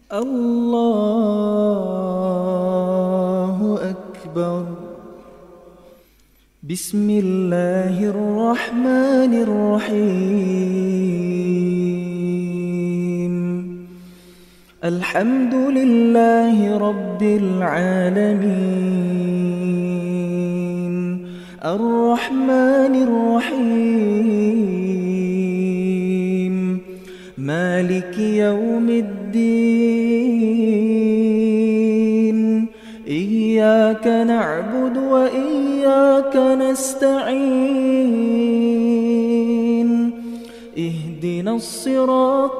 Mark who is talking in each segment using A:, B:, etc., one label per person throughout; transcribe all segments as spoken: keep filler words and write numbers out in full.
A: الله أكبر. بسم الله الرحمن الرحيم. الحمد لله رب العالمين الرحمن الرحيم مالك يوم الدين. إياك نعبد وإياك نستعين. اهدنا الصراط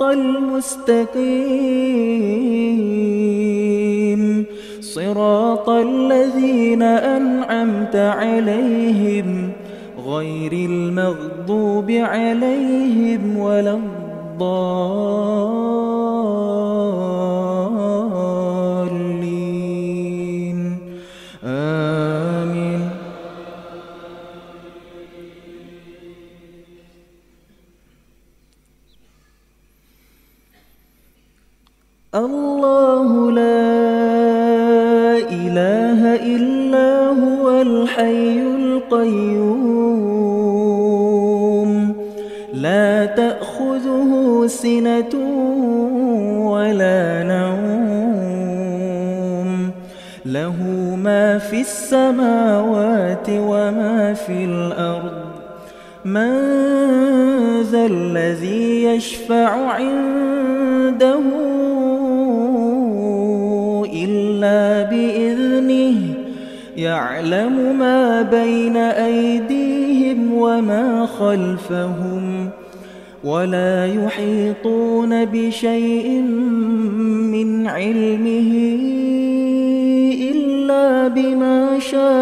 A: المستقيم صراط الذين أنعمت عليهم غير المغضوب عليهم ولا الضالين. آمين. الله لا إله إلا هو الحي القيوم لا تأخذه سنة ولا نوم له ما في السماوات وما في الأرض. من ذا الذي يشفع عنده إلا بإذنه. يعلم ما بين أيديهم وما خلفهم ولا يحيطون بشيء من علمه إلا بما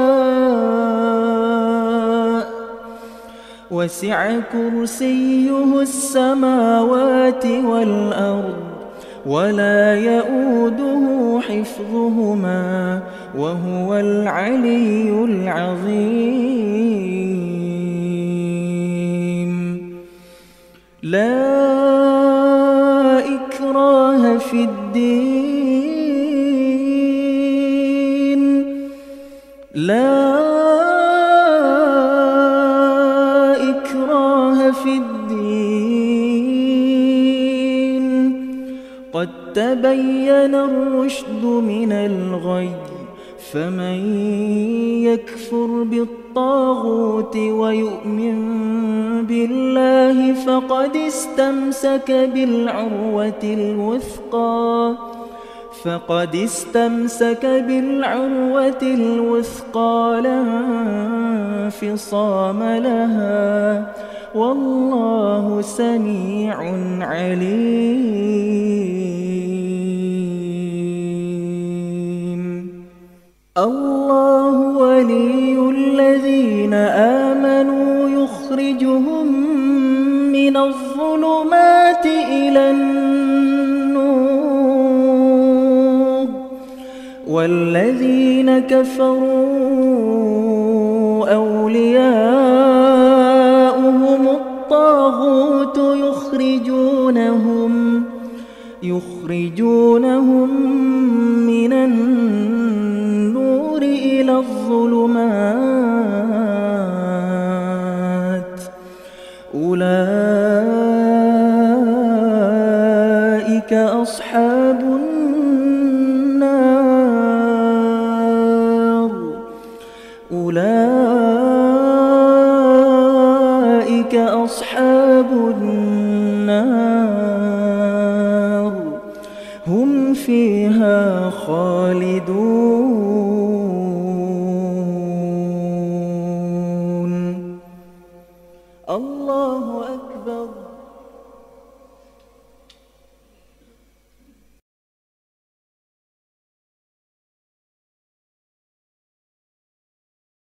A: شاء. وسع كرسيه السماوات والأرض ولا يؤوده حفظهما وهو العلي العظيم. لا إكراه في الدين. لا إكراه في الدين. قد تبين الرشد من الغي. فمن يكفر بالطاغوت ويؤمن بالله فقد استمسك بالعروة الوثقى فقد استمسك بالعروة الوثقى لا انفصام لها والله سميع عليم. الله ولي الذين آمنوا يخرجهم من الظلمات إلى النور والذين كفروا أولياؤهم الطاغوت يخرجونهم يخرجونهم من النور إلى الظلمات. أولئك أصحاب النار. أولئك أصحاب النار هم فيها خالدون. الله